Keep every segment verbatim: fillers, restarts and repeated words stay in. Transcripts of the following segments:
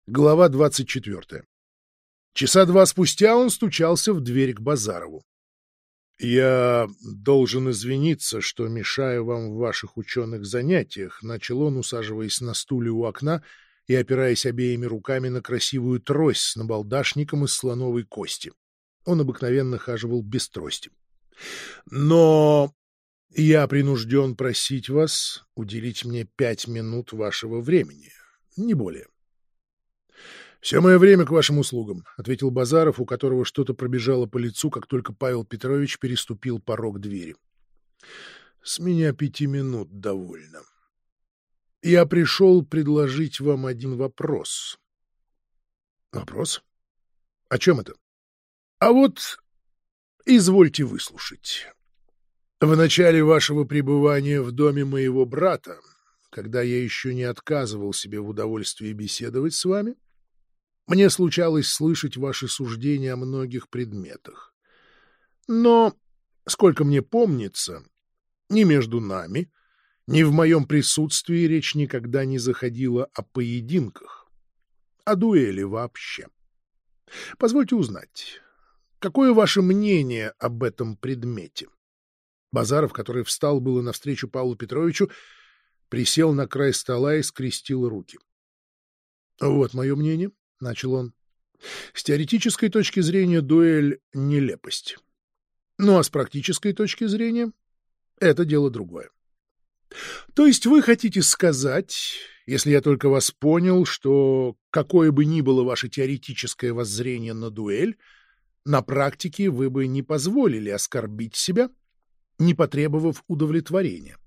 Глава двадцать четвертая. Часа два спустя он стучался в дверь к Базарову. «Я должен извиниться, что мешаю вам в ваших ученых занятиях», — начал он, усаживаясь на стуле у окна и опираясь обеими руками на красивую трость с набалдашником из слоновой кости. Он обыкновенно хаживал без трости. «Но я принужден просить вас уделить мне пять минут вашего времени, не более». «Все мое время к вашим услугам», — ответил Базаров, у которого что-то пробежало по лицу, как только Павел Петрович переступил порог двери. «С меня пяти минут довольно. Я пришел предложить вам один вопрос». «Вопрос? О чем это?» «А вот извольте выслушать. В начале вашего пребывания в доме моего брата, когда я еще не отказывал себе в удовольствии беседовать с вами, мне случалось слышать ваши суждения о многих предметах. Но, сколько мне помнится, ни между нами, ни в моем присутствии речь никогда не заходила о поединках, о дуэли вообще. Позвольте узнать, какое ваше мнение об этом предмете?» Базаров, который встал было навстречу Павлу Петровичу, присел на край стола и скрестил руки. «Вот мое мнение», — начал он. «С теоретической точки зрения дуэль — нелепость. Ну а с практической точки зрения это дело другое. То есть вы хотите сказать, если я только вас понял, что какое бы ни было ваше теоретическое воззрение на дуэль, на практике вы бы не позволили оскорбить себя, не потребовав удовлетворения?»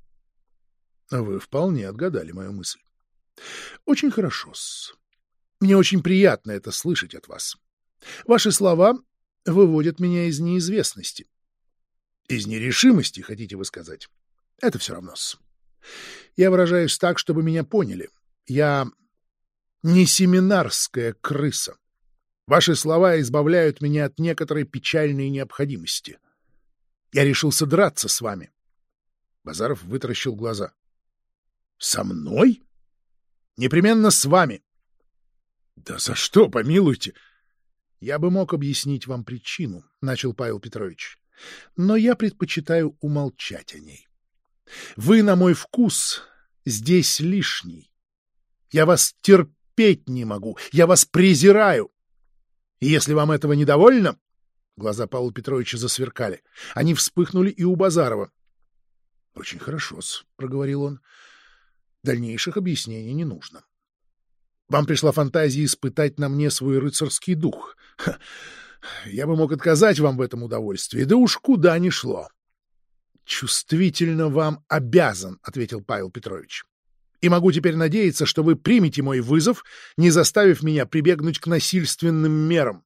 Вы вполне отгадали мою мысль. Очень хорошо-с. Мне очень приятно это слышать от вас. Ваши слова выводят меня из неизвестности. Из нерешимости, хотите вы сказать? Это все равно-с. Я выражаюсь так, чтобы меня поняли. Я не семинарская крыса. Ваши слова избавляют меня от некоторой печальной необходимости. Я решился драться с вами. Базаров вытаращил глаза. Со мной? Непременно с вами. Да за что, помилуйте? Я бы мог объяснить вам причину, начал Павел Петрович, но я предпочитаю умолчать о ней. Вы, на мой вкус, здесь лишний. Я вас терпеть не могу, я вас презираю. И если вам этого недовольно... Глаза Павла Петровича засверкали. Они вспыхнули и у Базарова. — Очень хорошо-с, — проговорил он. — Дальнейших объяснений не нужно. Вам пришла фантазия испытать на мне свой рыцарский дух. Ха, я бы мог отказать вам в этом удовольствии, да уж куда ни шло. — Чувствительно вам обязан, — ответил Павел Петрович. — И могу теперь надеяться, что вы примете мой вызов, не заставив меня прибегнуть к насильственным мерам.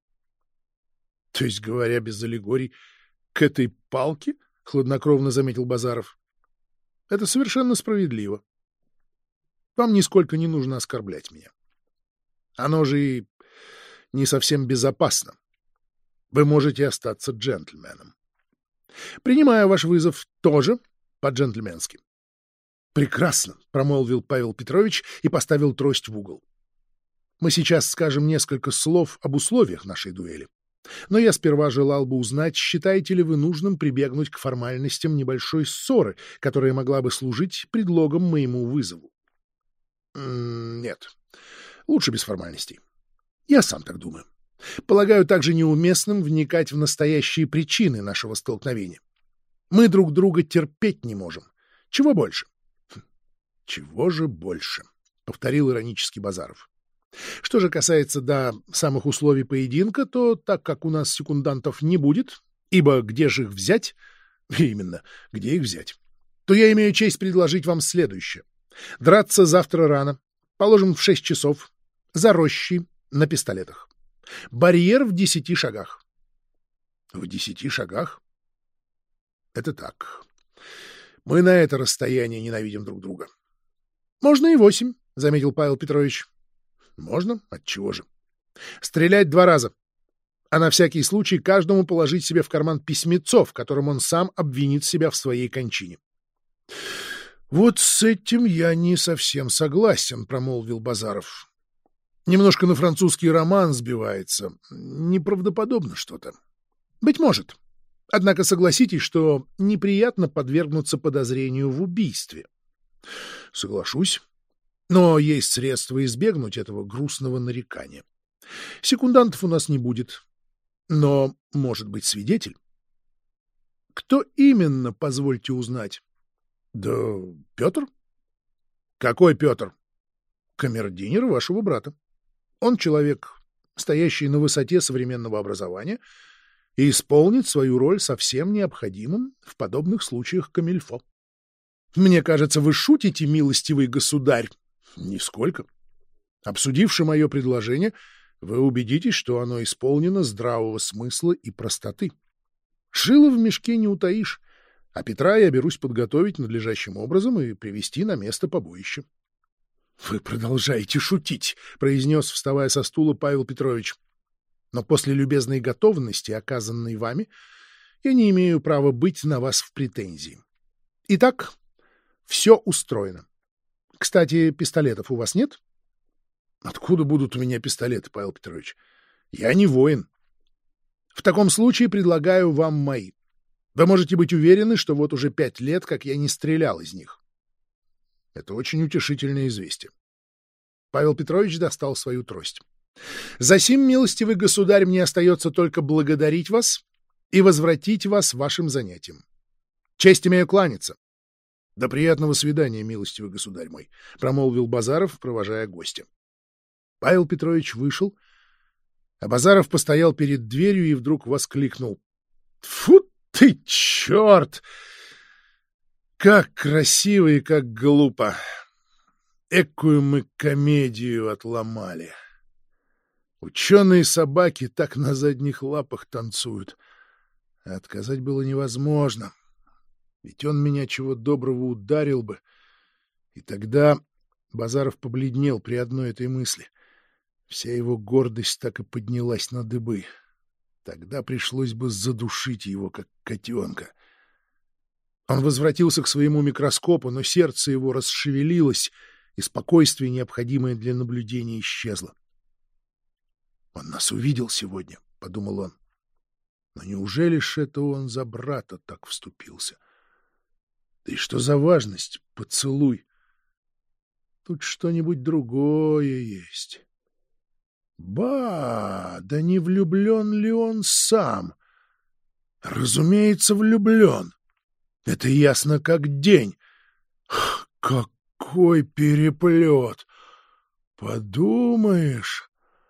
— То есть, говоря без аллегорий, к этой палке? — хладнокровно заметил Базаров. — Это совершенно справедливо. Вам нисколько не нужно оскорблять меня. Оно же и не совсем безопасно. Вы можете остаться джентльменом. Принимаю ваш вызов тоже по-джентльменски. — Прекрасно, — промолвил Павел Петрович и поставил трость в угол. — Мы сейчас скажем несколько слов об условиях нашей дуэли. Но я сперва желал бы узнать, считаете ли вы нужным прибегнуть к формальностям небольшой ссоры, которая могла бы служить предлогом моему вызову. — Нет, лучше без формальностей. Я сам так думаю. Полагаю также неуместным вникать в настоящие причины нашего столкновения. Мы друг друга терпеть не можем. Чего больше? — Чего же больше? — повторил иронически Базаров. Что же касается до самых условий поединка, то так как у нас секундантов не будет, ибо где же их взять? Именно, где их взять? То я имею честь предложить вам следующее. Драться завтра рано, положим в шесть часов, за рощей на пистолетах. Барьер в десяти шагах. В десяти шагах? Это так. Мы на это расстояние ненавидим друг друга. Можно и восемь, — заметил Павел Петрович. Можно? Отчего же? Стрелять два раза. А на всякий случай каждому положить себе в карман письмецо, в котором он сам обвинит себя в своей кончине. — Вот с этим я не совсем согласен, — промолвил Базаров. Немножко на французский роман сбивается. Неправдоподобно что-то. Быть может. Однако согласитесь, что неприятно подвергнуться подозрению в убийстве. Соглашусь. Но есть средства избегнуть этого грустного нарекания. Секундантов у нас не будет. Но может быть свидетель. Кто именно, позвольте узнать? Да Петр. Какой Петр? Камердинер вашего брата. Он человек, стоящий на высоте современного образования, и исполнит свою роль со всем необходимым в подобных случаях камильфо. Мне кажется, вы шутите, милостивый государь? Нисколько. Обсудивши мое предложение, вы убедитесь, что оно исполнено здравого смысла и простоты. Шило в мешке не утаишь, а Петра я берусь подготовить надлежащим образом и привести на место побоища. — Вы продолжаете шутить, — произнес, вставая со стула, Павел Петрович. — Но после любезной готовности, оказанной вами, я не имею права быть на вас в претензии. Итак, все устроено. Кстати, пистолетов у вас нет? — Откуда будут у меня пистолеты, Павел Петрович? Я не воин. В таком случае предлагаю вам мои. Вы можете быть уверены, что вот уже пять лет, как я не стрелял из них. Это очень утешительное известие. Павел Петрович достал свою трость. Засим, милостивый государь, мне остается только благодарить вас и возвратить вас вашим занятиям. Честь имею кланяться. — До приятного свидания, милостивый государь мой, — промолвил Базаров, провожая гостя. Павел Петрович вышел, а Базаров постоял перед дверью и вдруг воскликнул. — Тьфу ты, черт! Как красиво и как глупо! Экую мы комедию отломали. Ученые собаки так на задних лапах танцуют. А отказать было невозможно. Ведь он меня чего доброго ударил бы. И тогда Базаров побледнел при одной этой мысли. Вся его гордость так и поднялась на дыбы. Тогда пришлось бы задушить его, как котенка. Он возвратился к своему микроскопу, но сердце его расшевелилось, и спокойствие, необходимое для наблюдения, исчезло. «Он нас увидел сегодня», — подумал он. «Но неужели ж это он за брата так вступился? Да и что за важность? Поцелуй. Тут что-нибудь другое есть. Ба, да не влюблен ли он сам? Разумеется, влюблен. Это ясно как день. Какой переплет! Подумаешь...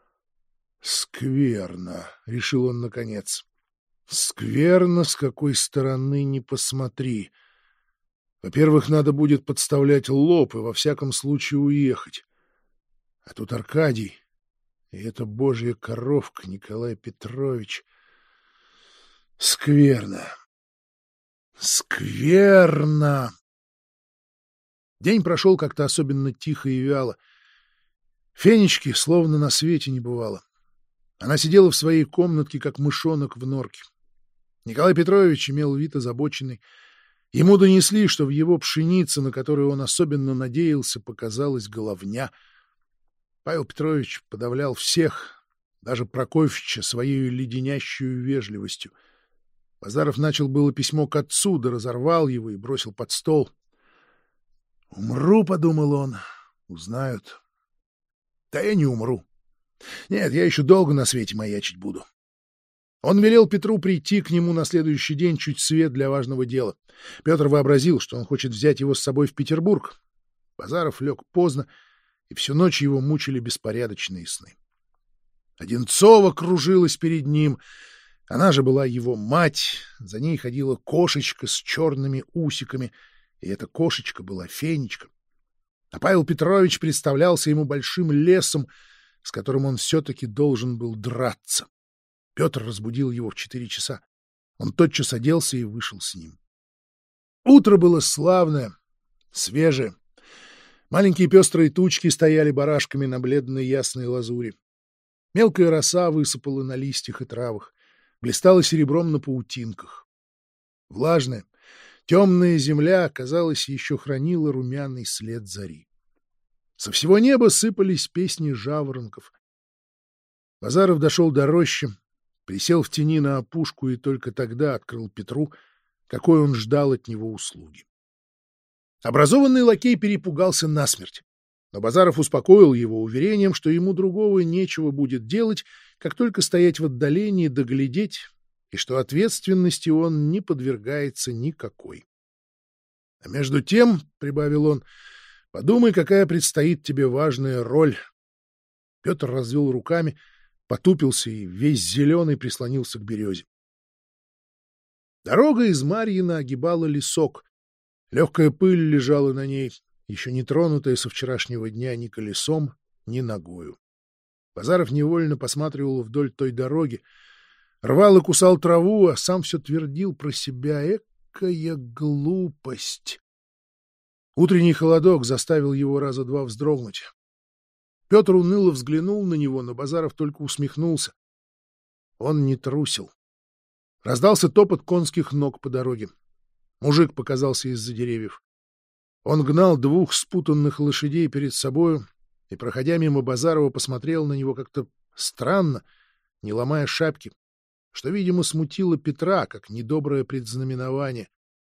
Скверно, — решил он наконец. Скверно, с какой стороны ни посмотри. Во-первых, надо будет подставлять лоб и во всяком случае уехать. А тут Аркадий и эта божья коровка Николай Петрович. Скверно. Скверно. День прошел как-то особенно тихо и вяло. Фенечки словно на свете не бывало. Она сидела в своей комнатке, как мышонок в норке. Николай Петрович имел вид озабоченный. Ему донесли, что в его пшенице, на которую он особенно надеялся, показалась головня. Павел Петрович подавлял всех, даже Прокофьевича, своей леденящую вежливостью. Базаров начал было письмо к отцу, да разорвал его и бросил под стол. «Умру», — подумал он, — «узнают». Да я не умру. Нет, я еще долго на свете маячить буду. Он велел Петру прийти к нему на следующий день чуть свет для важного дела. Петр вообразил, что он хочет взять его с собой в Петербург. Базаров лег поздно, и всю ночь его мучили беспорядочные сны. Одинцова кружилась перед ним. Она же была его мать. За ней ходила кошечка с черными усиками, и эта кошечка была Фенечка. А Павел Петрович представлялся ему большим лесом, с которым он все-таки должен был драться. Петр разбудил его в четыре часа. Он тотчас оделся и вышел с ним. Утро было славное, свежее. Маленькие пестрые тучки стояли барашками на бледной ясной лазури. Мелкая роса высыпала на листьях и травах, блистала серебром на паутинках. Влажная, темная земля, казалось, еще хранила румяный след зари. Со всего неба сыпались песни жаворонков. Базаров дошел до рощи, присел в тени на опушку и только тогда открыл Петру, какой он ждал от него услуги. Образованный лакей перепугался насмерть, но Базаров успокоил его уверением, что ему другого нечего будет делать, как только стоять в отдалении да глядеть, и что ответственности он не подвергается никакой. — А между тем, — прибавил он, — подумай, какая предстоит тебе важная роль. Петр развел руками, потупился и весь зеленый прислонился к березе. Дорога из Марьина огибала лесок. Легкая пыль лежала на ней, еще не тронутая со вчерашнего дня ни колесом, ни ногою. Базаров невольно посматривал вдоль той дороги, рвал и кусал траву, а сам все твердил про себя: экая глупость. Утренний холодок заставил его раза два вздрогнуть. Петр уныло взглянул на него, но Базаров только усмехнулся. Он не трусил. Раздался топот конских ног по дороге. Мужик показался из-за деревьев. Он гнал двух спутанных лошадей перед собою и, проходя мимо Базарова, посмотрел на него как-то странно, не ломая шапки, что, видимо, смутило Петра, как недоброе предзнаменование.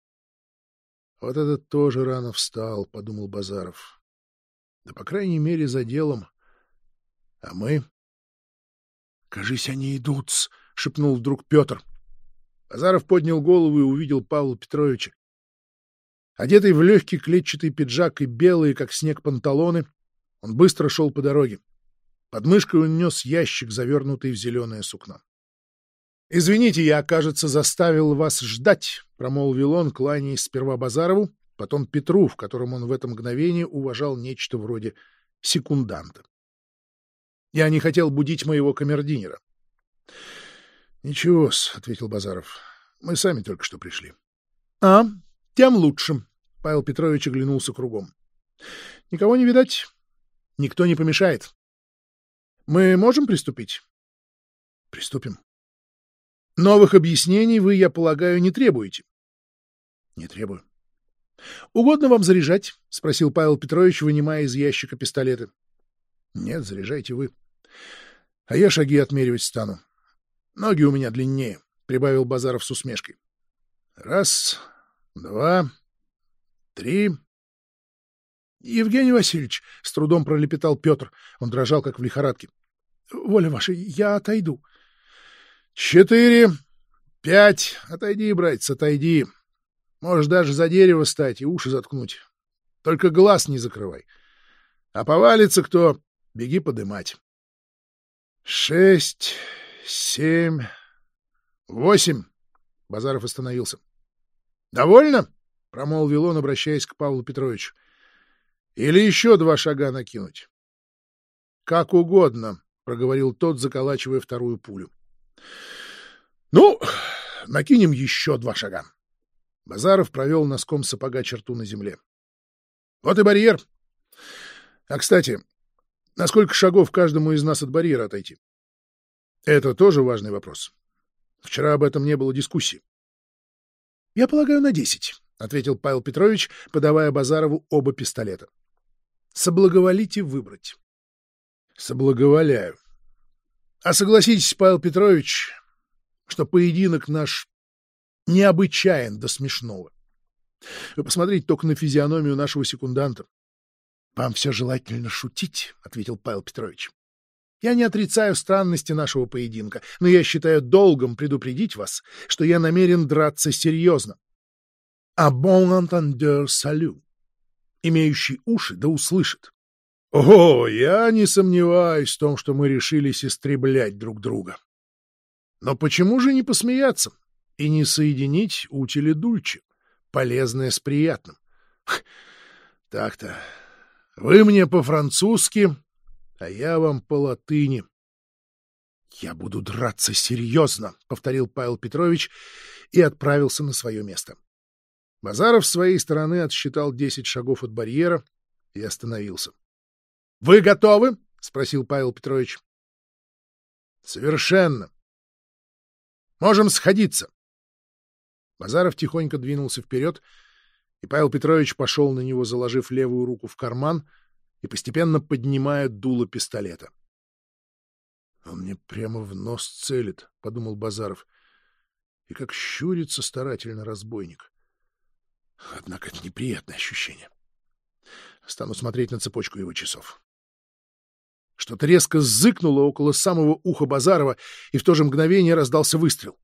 «Вот этот тоже рано встал», — подумал Базаров. «Да, по крайней мере, за делом. А мы...» «Кажись, они идут-с», — шепнул вдруг Петр. Базаров поднял голову и увидел Павла Петровича. Одетый в легкий клетчатый пиджак и белые, как снег, панталоны, он быстро шел по дороге. Под мышкой он нес ящик, завернутый в зеленое сукно. — Извините, я, кажется, заставил вас ждать, — промолвил он, кланяясь сперва Базарову, потом Петру, в котором он в это мгновение уважал нечто вроде секунданта. — Я не хотел будить моего камердинера. — Ничего-с, — ответил Базаров, — мы сами только что пришли. — А, тем лучше. Павел Петрович оглянулся кругом. — Никого не видать? Никто не помешает. Мы можем приступить? — Приступим. — Новых объяснений вы, я полагаю, не требуете? — Не требую. — Угодно вам заряжать? — спросил Павел Петрович, вынимая из ящика пистолеты. — Нет, заряжайте вы. А я шаги отмеривать стану. Ноги у меня длиннее, — прибавил Базаров с усмешкой. — Раз, два, три... — Евгений Васильевич, — с трудом пролепетал Петр, он дрожал, как в лихорадке. — Воля ваша, я отойду. — Четыре, пять, отойди, братец, отойди. Можешь даже за дерево стать и уши заткнуть. Только глаз не закрывай. А повалится кто, беги подымать. Шесть, семь, восемь. Базаров остановился. — Довольно? — промолвил он, обращаясь к Павлу Петровичу. — Или еще два шага накинуть? — Как угодно, — проговорил тот, заколачивая вторую пулю. — Ну, накинем еще два шага. Базаров провел носком сапога черту на земле. — Вот и барьер. А, кстати, на сколько шагов каждому из нас от барьера отойти? Это тоже важный вопрос. Вчера об этом не было дискуссии. — Я полагаю, на десять, — ответил Павел Петрович, подавая Базарову оба пистолета. — Соблаговолите выбрать. — Соблаговоляю. А согласитесь, Павел Петрович, что поединок наш необычайен до смешного. Вы посмотрите только на физиономию нашего секунданта. — Вам все желательно шутить, — ответил Павел Петрович. — Я не отрицаю странности нашего поединка, но я считаю долгом предупредить вас, что я намерен драться серьезно. А bon entendeur salut. Имеющий уши да услышит. О, я не сомневаюсь в том, что мы решились истреблять друг друга. Но почему же не посмеяться и не соединить утили дульче, полезное с приятным? Так-то. Вы мне по-французски, а я вам по-латыни. — Я буду драться серьезно, — повторил Павел Петрович и отправился на свое место. Базаров с своей стороны отсчитал десять шагов от барьера и остановился. — Вы готовы? — спросил Павел Петрович. — Совершенно. — Можем сходиться. Базаров тихонько двинулся вперед, и Павел Петрович пошел на него, заложив левую руку в карман, и постепенно поднимает дуло пистолета. «Он мне прямо в нос целит», — подумал Базаров. «И как щурится старательно разбойник. Однако это неприятное ощущение. Стану смотреть на цепочку его часов». Что-то резко зыкнуло около самого уха Базарова, и в то же мгновение раздался выстрел.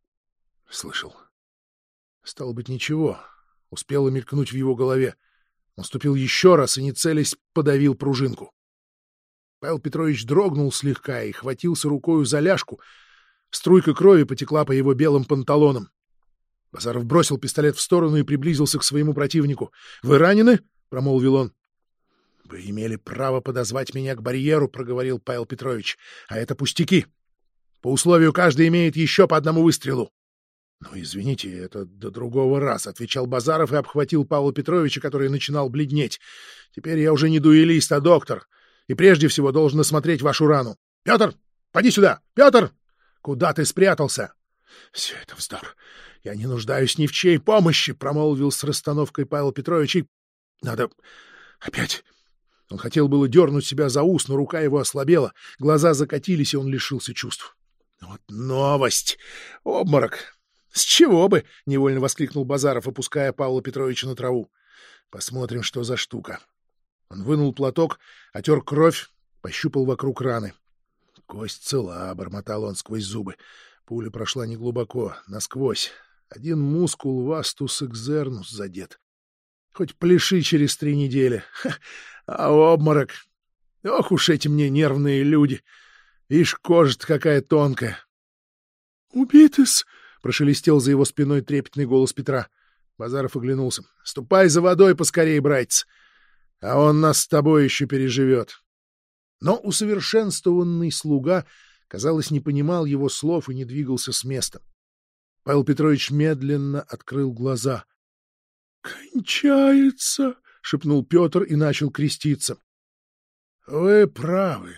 Слышал. Стало быть, ничего. Успело мелькнуть в его голове. Он ступил еще раз и, не целясь, подавил пружинку. Павел Петрович дрогнул слегка и хватился рукою за ляжку. Струйка крови потекла по его белым панталонам. Базаров бросил пистолет в сторону и приблизился к своему противнику. — Вы ранены? — промолвил он. — Вы имели право подозвать меня к барьеру, — проговорил Павел Петрович. — А это пустяки. По условию каждый имеет еще по одному выстрелу. — Ну, извините, это до другого раза, — отвечал Базаров и обхватил Павла Петровича, который начинал бледнеть. — Теперь я уже не дуэлист, а доктор, и прежде всего должен осмотреть вашу рану. — Петр, поди сюда! Петр! Куда ты спрятался? — Все это вздор. Я не нуждаюсь ни в чьей помощи, — промолвил с расстановкой Павел Петрович. И надо опять... Он хотел было дернуть себя за ус, но рука его ослабела, глаза закатились, и он лишился чувств. — Вот новость! Обморок! С чего бы? — невольно воскликнул Базаров, опуская Павла Петровича на траву. — Посмотрим, что за штука. Он вынул платок, отер кровь, пощупал вокруг раны. — Кость цела, — бормотал он сквозь зубы. Пуля прошла неглубоко, насквозь. Один мускул вастус экзернус задет. Хоть пляши через три недели. Ха, а обморок! Ох уж эти мне нервные люди! Ишь, кожа-то какая тонкая! — Убитый-с! — прошелестел за его спиной трепетный голос Петра. Базаров оглянулся. — Ступай за водой поскорей, братец! А он нас с тобой еще переживет. Но усовершенствованный слуга, казалось, не понимал его слов и не двигался с места. Павел Петрович медленно открыл глаза. — Кончается! — шепнул Петр и начал креститься. — Вы правы.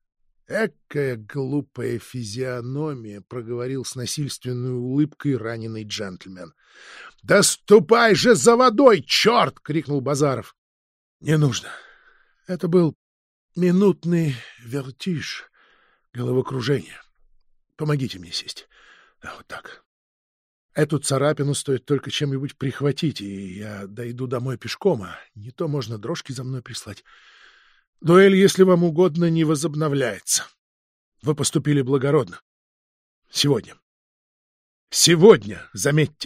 Экая глупая физиономия, — проговорил с насильственной улыбкой раненый джентльмен. — Да ступай же за водой, черт! — крикнул Базаров. — Не нужно. Это был минутный вертиж, головокружение. Помогите мне сесть. Да, вот так. Эту царапину стоит только чем-нибудь прихватить, и я дойду домой пешком, а не то можно дрожки за мной прислать. Дуэль, если вам угодно, не возобновляется. Вы поступили благородно. Сегодня. Сегодня, заметьте.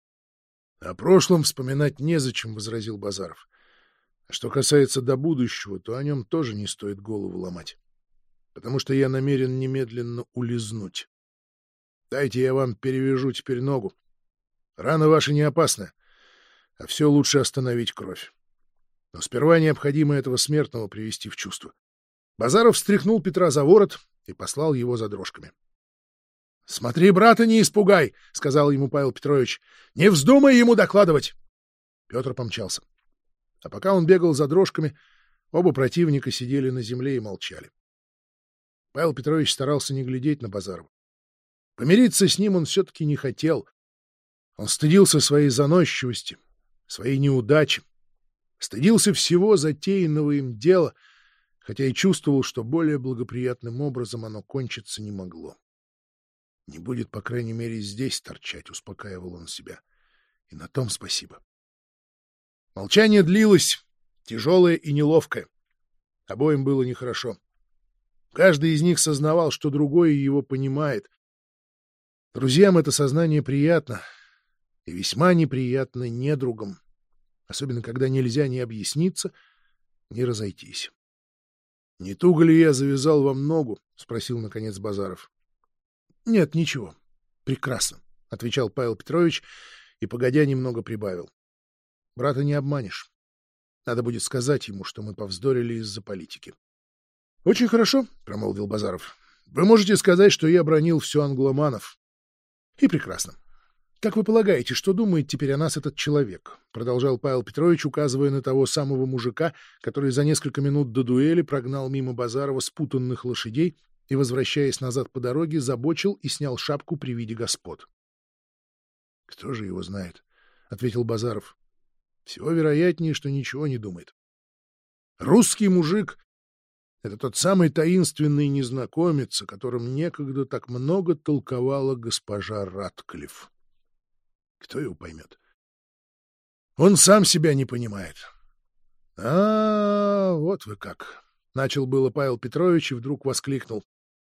— О прошлом вспоминать незачем, — возразил Базаров. — А что касается до будущего, то о нем тоже не стоит голову ломать, потому что я намерен немедленно улизнуть. Дайте я вам перевяжу теперь ногу. Рана ваша не опасна, а все лучше остановить кровь. Но сперва необходимо этого смертного привести в чувство. Базаров встряхнул Петра за ворот и послал его за дрожками. — Смотри, брата, не испугай, — сказал ему Павел Петрович. — Не вздумай ему докладывать. Петр помчался. А пока он бегал за дрожками, оба противника сидели на земле и молчали. Павел Петрович старался не глядеть на Базарова. Помириться с ним он все-таки не хотел. Он стыдился своей заносчивости, своей неудачи, стыдился всего затеянного им дела, хотя и чувствовал, что более благоприятным образом оно кончиться не могло. Не будет, по крайней мере, здесь торчать, — успокаивал он себя. И на том спасибо. Молчание длилось, тяжелое и неловкое. Обоим было нехорошо. Каждый из них сознавал, что другой его понимает. Друзьям это сознание приятно, и весьма неприятно недругам, особенно когда нельзя ни объясниться, ни разойтись. — Не туго ли я завязал вам ногу? — спросил, наконец, Базаров. — Нет, ничего. Прекрасно, — отвечал Павел Петрович и, погодя, немного прибавил. — Брата не обманешь. Надо будет сказать ему, что мы повздорили из-за политики. — Очень хорошо, — промолвил Базаров. — Вы можете сказать, что я бранил все англоманов. — И прекрасно. Как вы полагаете, что думает теперь о нас этот человек? — продолжал Павел Петрович, указывая на того самого мужика, который за несколько минут до дуэли прогнал мимо Базарова спутанных лошадей и, возвращаясь назад по дороге, забочил и снял шапку при виде господ. — Кто же его знает? — ответил Базаров. — Всего вероятнее, что ничего не думает. Русский мужик — это тот самый таинственный незнакомец, о котором некогда так много толковала госпожа Ратклифф. Кто его поймет? Он сам себя не понимает. — А, вот вы как! — начал было Павел Петрович и вдруг воскликнул.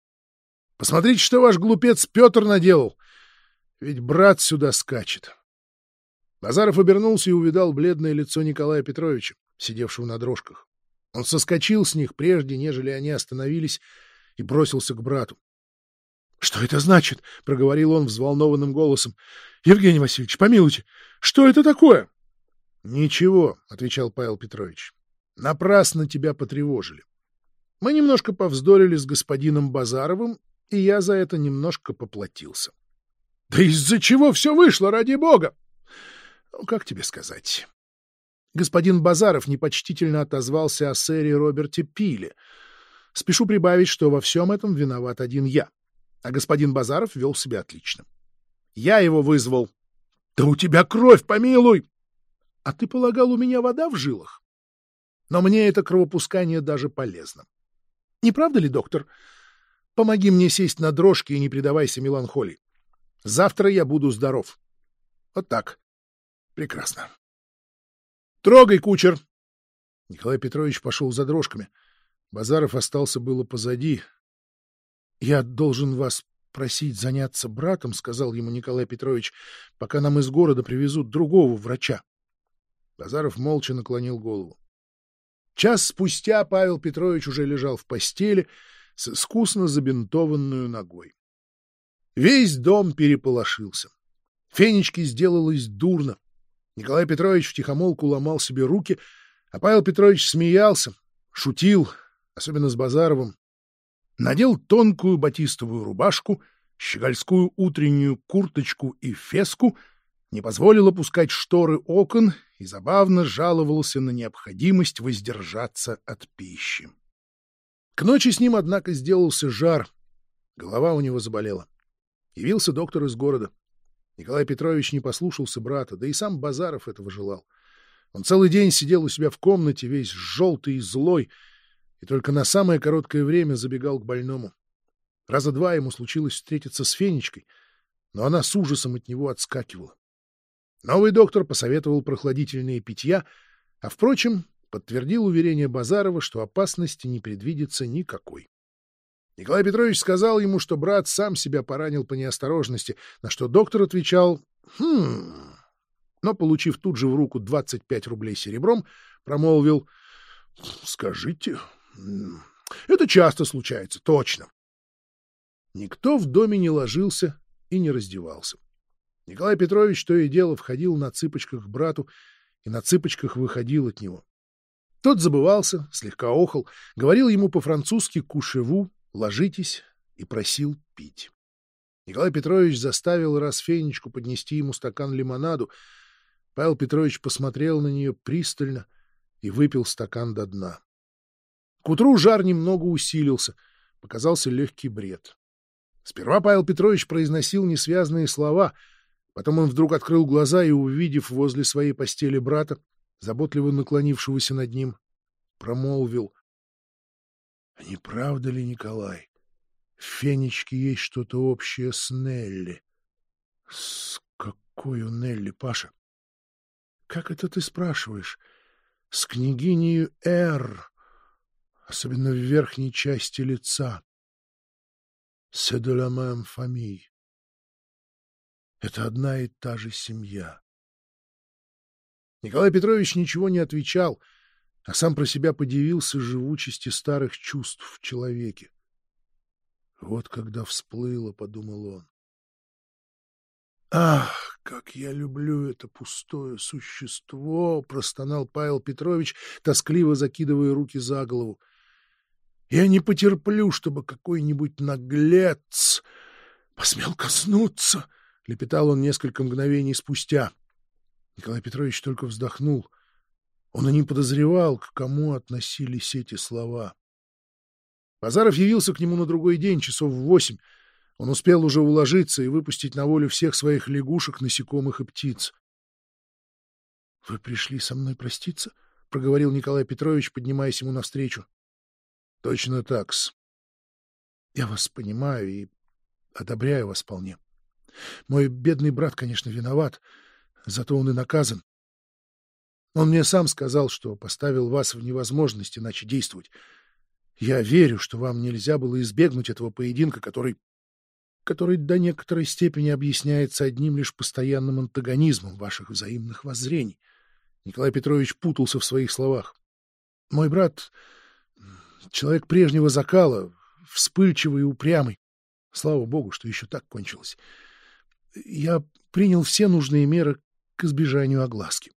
— Посмотрите, что ваш глупец Петр наделал! Ведь брат сюда скачет. Базаров обернулся и увидал бледное лицо Николая Петровича, сидевшего на дрожках. Он соскочил с них прежде, нежели они остановились, и бросился к брату. — Что это значит? — проговорил он взволнованным голосом. — Евгений Васильевич, помилуйте, что это такое? — Ничего, — отвечал Павел Петрович. — Напрасно тебя потревожили. Мы немножко повздорили с господином Базаровым, и я за это немножко поплатился. — Да из-за чего все вышло, ради бога? — Ну, как тебе сказать? Господин Базаров непочтительно отозвался о сэре Роберте Пиле. Спешу прибавить, что во всем этом виноват один я, а господин Базаров вел себя отлично. Я его вызвал. — Да у тебя кровь, помилуй! — А ты полагал, у меня вода в жилах? Но мне это кровопускание даже полезно. Не правда ли, доктор? Помоги мне сесть на дрожки и не предавайся меланхолии. Завтра я буду здоров. Вот так. Прекрасно. Трогай, кучер. Николай Петрович пошел за дрожками. Базаров остался было позади. — Я должен вас просить заняться братом, — сказал ему Николай Петрович, — пока нам из города привезут другого врача. Базаров молча наклонил голову. Час спустя Павел Петрович уже лежал в постели с искусно забинтованную ногой. Весь дом переполошился. Фенечке сделалось дурно. Николай Петрович втихомолку ломал себе руки, а Павел Петрович смеялся, шутил, особенно с Базаровым. Надел тонкую батистовую рубашку, щегольскую утреннюю курточку и феску, не позволил опускать шторы окон и забавно жаловался на необходимость воздержаться от пищи. К ночи с ним, однако, сделался жар. Голова у него заболела. Явился доктор из города. Николай Петрович не послушался брата, да и сам Базаров этого желал. Он целый день сидел у себя в комнате, весь желтый и злой, и только на самое короткое время забегал к больному. Раза два ему случилось встретиться с Фенечкой, но она с ужасом от него отскакивала. Новый доктор посоветовал прохладительные питья, а, впрочем, подтвердил уверение Базарова, что опасности не предвидится никакой. Николай Петрович сказал ему, что брат сам себя поранил по неосторожности, на что доктор отвечал «Хм...» но, получив тут же в руку двадцать пять рублей серебром, промолвил «Скажите, это часто случается, точно». Никто в доме не ложился и не раздевался. Николай Петрович то и дело входил на цыпочках к брату и на цыпочках выходил от него. Тот забывался, слегка охал, говорил ему по-французски «кушеву», «ложитесь» и просил пить. Николай Петрович заставил раз Фенечку поднести ему стакан лимонаду. Павел Петрович посмотрел на нее пристально и выпил стакан до дна. К утру жар немного усилился, показался легкий бред. Сперва Павел Петрович произносил несвязные слова, потом он вдруг открыл глаза и, увидев возле своей постели брата, заботливо наклонившегося над ним, промолвил: — А не правда ли, Николай, в Фенечке есть что-то общее с Нелли? — С какой у Нелли, Паша? — Как это ты спрашиваешь? — С княгинею Р, особенно в верхней части лица. — C'est de la même famille. Это одна и та же семья. Николай Петрович ничего не отвечал, а сам про себя подивился живучести старых чувств в человеке. Вот когда всплыло, — подумал он. «Ах, как я люблю это пустое существо!» — простонал Павел Петрович, тоскливо закидывая руки за голову. «Я не потерплю, чтобы какой-нибудь наглец посмел коснуться!» — лепетал он несколько мгновений спустя. Николай Петрович только вздохнул. Он и не подозревал, к кому относились эти слова. Базаров явился к нему на другой день, часов в восемь. Он успел уже уложиться и выпустить на волю всех своих лягушек, насекомых и птиц. — Вы пришли со мной проститься? — проговорил Николай Петрович, поднимаясь ему навстречу. — Точно так-с. Я вас понимаю и одобряю вас вполне. Мой бедный брат, конечно, виноват, зато он и наказан. Он мне сам сказал, что поставил вас в невозможность иначе действовать. Я верю, что вам нельзя было избегнуть этого поединка, который... который до некоторой степени объясняется одним лишь постоянным антагонизмом ваших взаимных воззрений. Николай Петрович путался в своих словах. Мой брат — человек прежнего закала, вспыльчивый и упрямый. Слава богу, что еще так кончилось. Я принял все нужные меры к избежанию огласки.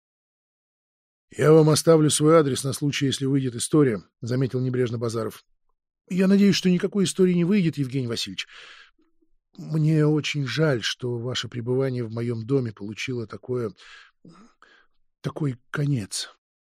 — Я вам оставлю свой адрес на случай, если выйдет история, — заметил небрежно Базаров. — Я надеюсь, что никакой истории не выйдет, Евгений Васильевич. Мне очень жаль, что ваше пребывание в моем доме получило такое... такой конец.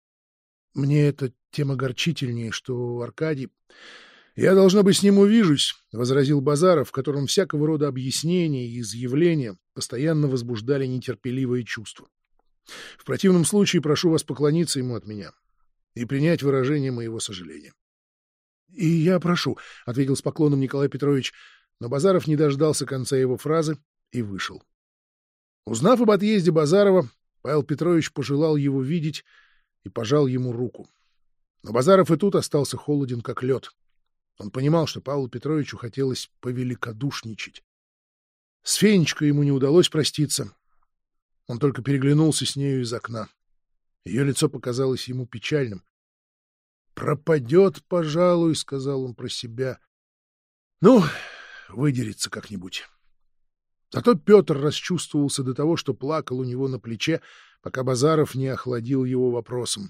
Мне это тем огорчительнее, что Аркадий... — Я, должно быть, с ним увижусь, — возразил Базаров, в котором всякого рода объяснения и изъявления постоянно возбуждали нетерпеливые чувства. В противном случае прошу вас поклониться ему от меня и принять выражение моего сожаления. — И я прошу, — ответил с поклоном Николай Петрович, но Базаров не дождался конца его фразы и вышел. Узнав об отъезде Базарова, Павел Петрович пожелал его видеть и пожал ему руку. Но Базаров и тут остался холоден, как лед. Он понимал, что Павлу Петровичу хотелось повеликодушничать. С Фенечкой ему не удалось проститься. Он только переглянулся с нею из окна. Ее лицо показалось ему печальным. «Пропадет, пожалуй», — сказал он про себя. «Ну, выдерется как-нибудь». Зато Петр расчувствовался до того, что плакал у него на плече, пока Базаров не охладил его вопросом.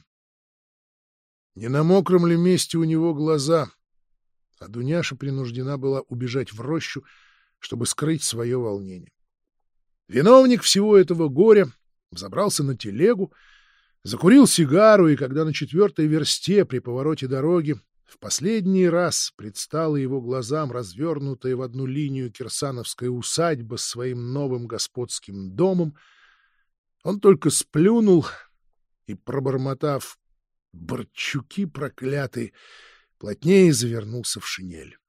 Не на мокром ли месте у него глаза? А Дуняша принуждена была убежать в рощу, чтобы скрыть свое волнение. Виновник всего этого горя взобрался на телегу, закурил сигару, и когда на четвертой версте при повороте дороги в последний раз предстала его глазам развернутая в одну линию кирсановская усадьба с своим новым господским домом, он только сплюнул и, пробормотав «Борчуки проклятые!», плотнее завернулся в шинель.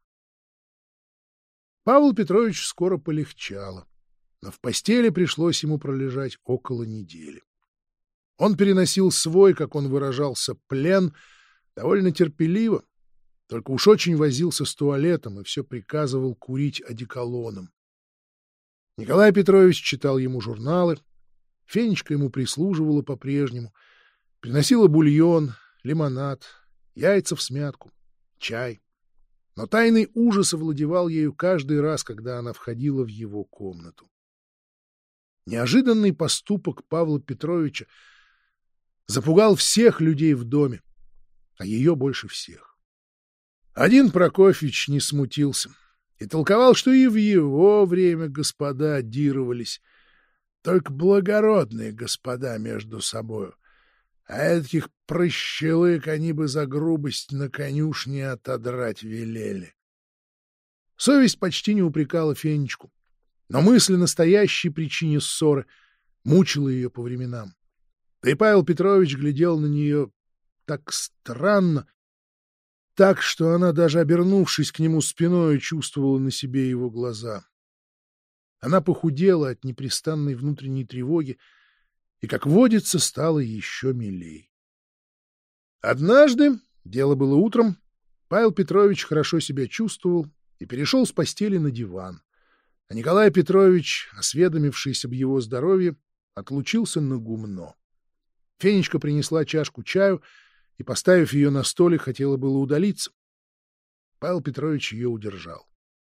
Павлу Петровичу скоро полегчало, но в постели пришлось ему пролежать около недели. Он переносил свой, как он выражался, плен довольно терпеливо, только уж очень возился с туалетом и все приказывал курить одеколоном. Николай Петрович читал ему журналы, Фенечка ему прислуживала по-прежнему, приносила бульон, лимонад, яйца всмятку, чай. Но тайный ужас овладевал ею каждый раз, когда она входила в его комнату. Неожиданный поступок Павла Петровича запугал всех людей в доме, а ее больше всех. Один Прокофьевич не смутился и толковал, что и в его время господа аддировались, только благородные господа между собою, а этих прощелык они бы за грубость на конюшне отодрать велели. Совесть почти не упрекала Фенечку, но мысль о настоящей причине ссоры мучила ее по временам. Да и Павел Петрович глядел на нее так странно, так, что она, даже обернувшись к нему спиной, чувствовала на себе его глаза. Она похудела от непрестанной внутренней тревоги и, как водится, стала еще милей. Однажды, дело было утром, Павел Петрович хорошо себя чувствовал и перешел с постели на диван, а Николай Петрович, осведомившись об его здоровье, отлучился на гумно. Фенечка принесла чашку чаю и, поставив ее на столик, хотела было удалиться. Павел Петрович ее удержал.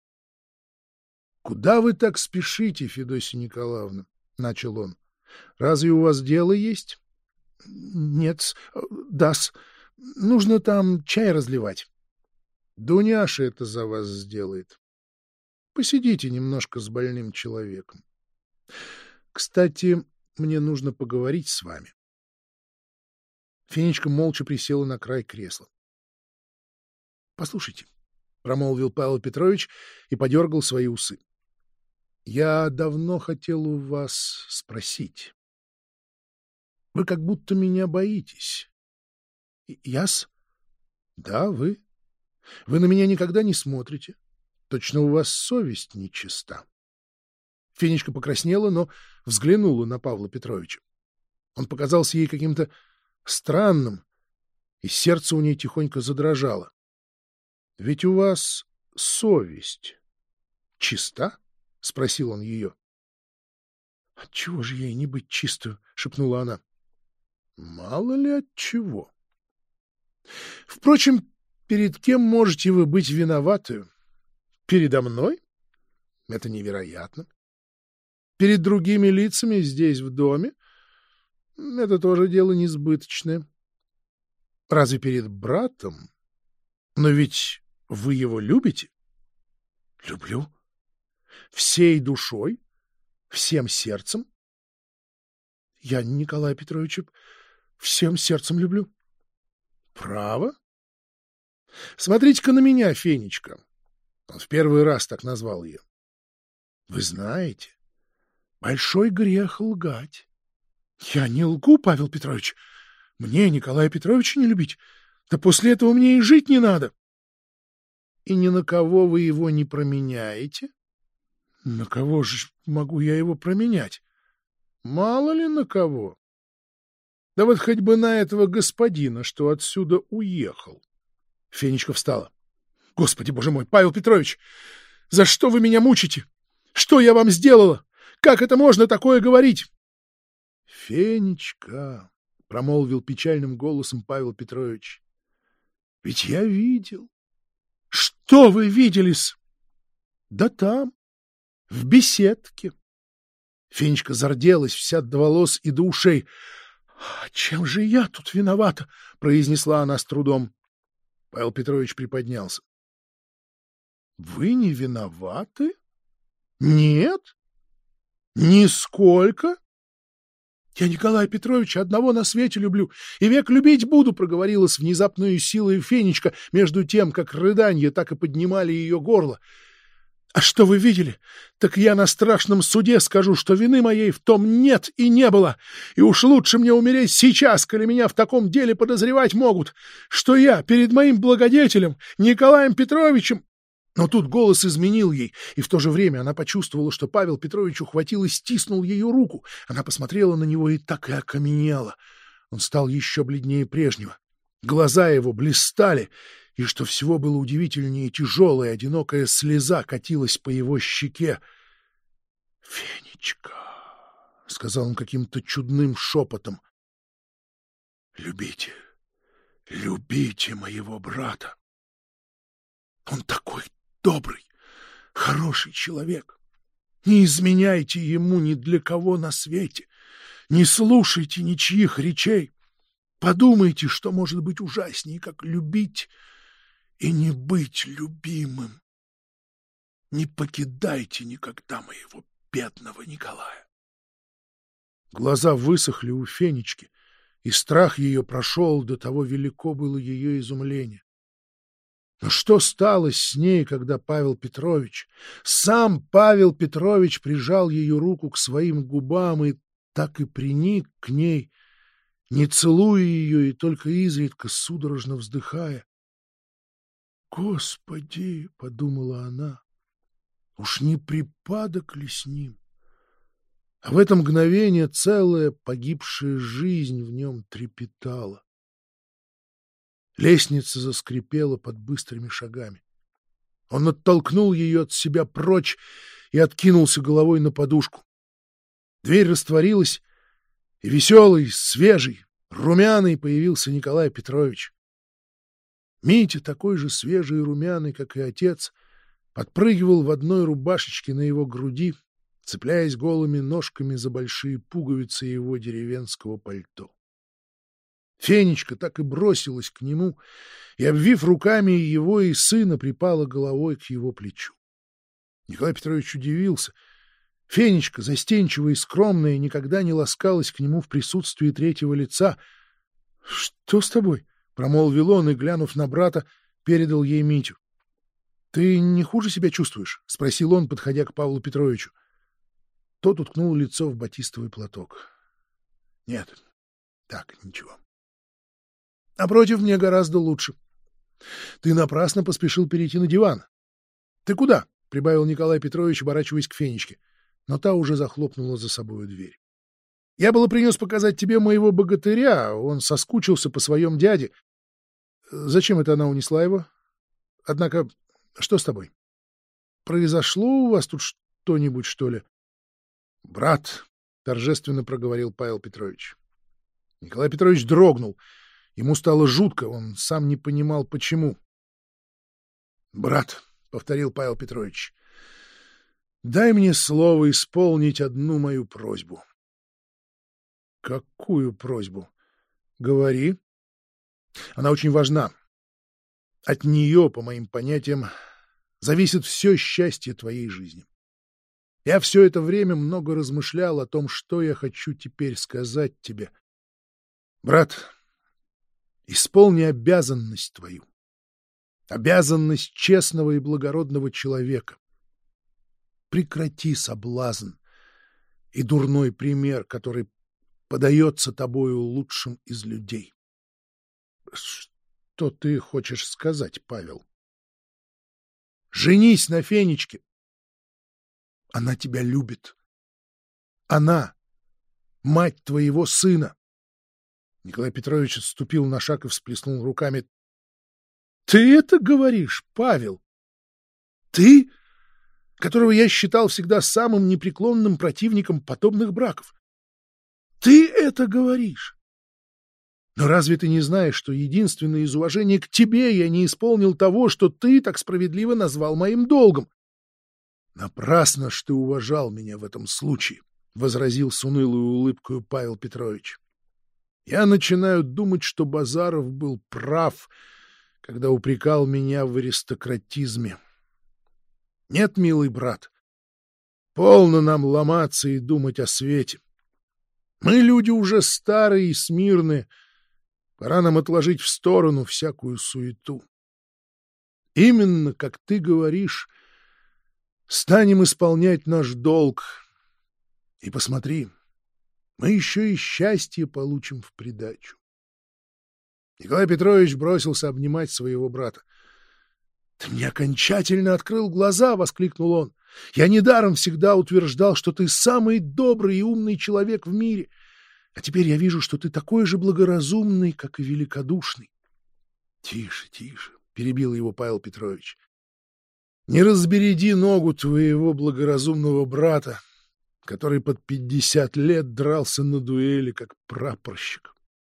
— Куда вы так спешите, Федосия Николаевна? — начал он. — Разве у вас дело есть? — Нет, да-с. Нужно там чай разливать. — Дуняша это за вас сделает. Посидите немножко с больным человеком. Кстати, мне нужно поговорить с вами. Фенечка молча присела на край кресла. — Послушайте, — промолвил Павел Петрович и подергал свои усы. — Я давно хотел у вас спросить. Вы как будто меня боитесь. — Я-с? — Да, вы. Вы на меня никогда не смотрите. Точно у вас совесть нечиста. Фенечка покраснела, но взглянула на Павла Петровича. Он показался ей каким-то странным, и сердце у ней тихонько задрожало. — Ведь у вас совесть чиста? — спросил он ее. — Отчего же ей не быть чистую? — шепнула она. — Мало ли от чего. Впрочем, перед кем можете вы быть виноваты? Передо мной? Это невероятно. Перед другими лицами здесь, в доме? Это тоже дело несбыточное. Разве перед братом? Но ведь вы его любите? Люблю. Всей душой? Всем сердцем? Я Николая Петровича всем сердцем люблю. Право? Смотрите-ка на меня, Фенечка. Он в первый раз так назвал ее. Вы знаете, большой грех лгать. Я не лгу, Павел Петрович. Мне Николая Петровича не любить. Да после этого мне и жить не надо. И ни на кого вы его не променяете? На кого же могу я его променять? Мало ли на кого. Да вот хоть бы на этого господина, что отсюда уехал. Фенечка встала. Господи, боже мой, Павел Петрович, за что вы меня мучите? Что я вам сделала? Как это можно такое говорить? Фенечка, промолвил печальным голосом Павел Петрович, ведь я видел. Что вы видели-с? Да там, в беседке. Фенечка зарделась вся до волос и до ушей. — Чем же я тут виновата? — произнесла она с трудом. Павел Петрович приподнялся. — Вы не виноваты? — Нет? — Нисколько? — Я Николая Петровича одного на свете люблю и век любить буду, — проговорила с внезапной силой Фенечка, между тем, как рыданья так и поднимали ее горло. — А что вы видели? Так я на страшном суде скажу, что вины моей в том нет и не было. И уж лучше мне умереть сейчас, коли меня в таком деле подозревать могут, что я перед моим благодетелем Николаем Петровичем... Но тут голос изменил ей, и в то же время она почувствовала, что Павел Петрович ухватил и стиснул ее руку. Она посмотрела на него и так и окаменела. Он стал еще бледнее прежнего. Глаза его блистали, и, что всего было удивительнее, тяжелая, одинокая слеза катилась по его щеке. — Фенечка, — сказал он каким-то чудным шепотом, — любите, любите моего брата. Он такой добрый, хороший человек. Не изменяйте ему ни для кого на свете, не слушайте ничьих речей. Подумайте, что может быть ужаснее, как любить и не быть любимым. Не покидайте никогда моего бедного Николая. Глаза высохли у Фенечки, и страх ее прошел, до того велико было ее изумление. Но что стало с ней, когда Павел Петрович, сам Павел Петрович, прижал ее руку к своим губам и так и приник к ней, не целуя ее и только изредка судорожно вздыхая? «Господи!» — подумала она, — «уж не припадок ли с ним?» А в это мгновение целая погибшая жизнь в нем трепетала. Лестница заскрипела под быстрыми шагами. Он оттолкнул ее от себя прочь и откинулся головой на подушку. Дверь растворилась, и веселый, свежий, румяный появился Николай Петрович. Митя, такой же свежий и румяный, как и отец, подпрыгивал в одной рубашечке на его груди, цепляясь голыми ножками за большие пуговицы его деревенского пальто. Фенечка так и бросилась к нему и, обвив руками его и сына, припала головой к его плечу. Николай Петрович удивился. Фенечка, застенчивая и скромная, никогда не ласкалась к нему в присутствии третьего лица. — Что с тобой? — промолвил он и, глянув на брата, передал ей Митю. — Ты не хуже себя чувствуешь? — спросил он, подходя к Павлу Петровичу. Тот уткнул лицо в батистовый платок. — Нет, так, ничего. Напротив, мне гораздо лучше. Ты напрасно поспешил перейти на диван. Ты куда? — прибавил Николай Петрович, оборачиваясь к Фенечке. Но та уже захлопнула за собою дверь. Я было принес показать тебе моего богатыря. Он соскучился по своем дяде. Зачем это она унесла его? Однако, что с тобой? Произошло у вас тут что-нибудь, что ли? Брат, — торжественно проговорил Павел Петрович. Николай Петрович дрогнул. Ему стало жутко, он сам не понимал, почему. — Брат, — повторил Павел Петрович, — дай мне слово исполнить одну мою просьбу. — Какую просьбу? — Говори. Она очень важна. От нее, по моим понятиям, зависит все счастье твоей жизни. Я все это время много размышлял о том, что я хочу теперь сказать тебе. Брат, исполни обязанность твою, обязанность честного и благородного человека. Прекрати соблазн и дурной пример, который подается тобою лучшим из людей. Что ты хочешь сказать, Павел? Женись на Фенечке. Она тебя любит. Она — мать твоего сына. Николай Петрович отступил на шаг и всплеснул руками. — Ты это говоришь, Павел? Ты, которого я считал всегда самым непреклонным противником подобных браков? Ты это говоришь? Но разве ты не знаешь, что единственное из уважения к тебе я не исполнил того, что ты так справедливо назвал моим долгом? — Напрасно, что ты уважал меня в этом случае, — возразил с унылой улыбкой Павел Петрович. — Я начинаю думать, что Базаров был прав, когда упрекал меня в аристократизме. Нет, милый брат, полно нам ломаться и думать о свете. Мы люди уже старые и смирные, пора нам отложить в сторону всякую суету. Именно, как ты говоришь, станем исполнять наш долг. И посмотри, мы еще и счастье получим в придачу. Николай Петрович бросился обнимать своего брата. — Ты мне окончательно открыл глаза! — воскликнул он. — Я недаром всегда утверждал, что ты самый добрый и умный человек в мире. А теперь я вижу, что ты такой же благоразумный, как и великодушный. — Тише, тише, — перебил его Павел Петрович. — Не разбереди ногу твоего благоразумного брата, который под пятьдесят лет дрался на дуэли, как прапорщик.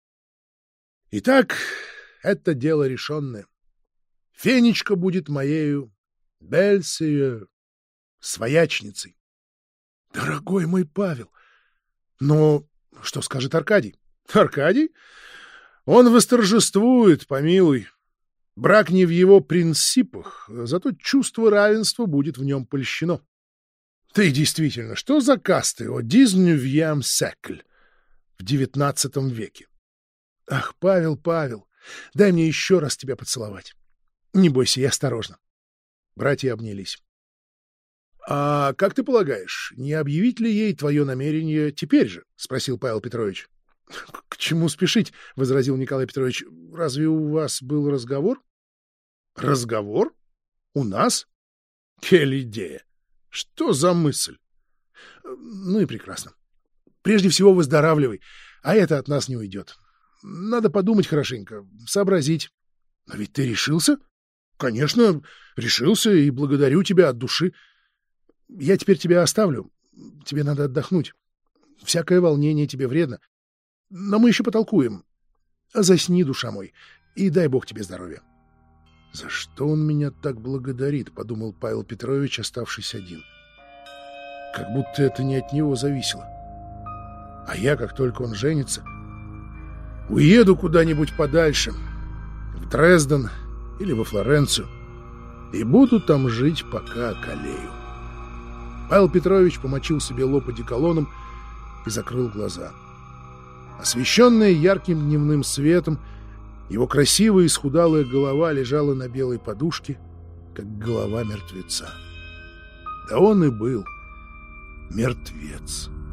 Итак, это дело решенное. Фенечка будет моею Бельсею, своячницей. — Дорогой мой Павел, но что скажет Аркадий? — Аркадий? Он восторжествует, помилуй. Брак не в его принципах, зато чувство равенства будет в нем польщено. Ты действительно, что за касты о дix-neuvième siècle в девятнадцатом веке? Ах, Павел, Павел, дай мне еще раз тебя поцеловать. Не бойся, я осторожно. Братья обнялись. — А как ты полагаешь, не объявить ли ей твое намерение теперь же? — спросил Павел Петрович. — К чему спешить? — возразил Николай Петрович. — Разве у вас был разговор? — Разговор? У нас? Кель идея! Что за мысль? — Ну и прекрасно. Прежде всего выздоравливай, а это от нас не уйдет. Надо подумать хорошенько, сообразить. — Но ведь ты решился? — Конечно, решился и благодарю тебя от души. Я теперь тебя оставлю. Тебе надо отдохнуть. Всякое волнение тебе вредно. Но мы еще потолкуем. Засни, душа мой, и дай Бог тебе здоровья. — За что он меня так благодарит? — подумал Павел Петрович, оставшись один. Как будто это не от него зависело. А я, как только он женится, уеду куда-нибудь подальше, в Дрезден или во Флоренцию, и буду там жить, пока околею. Павел Петрович помочил себе лоб одеколоном и закрыл глаза. Освещенная ярким дневным светом, его красивая исхудалая голова лежала на белой подушке, как голова мертвеца. Да он и был мертвец.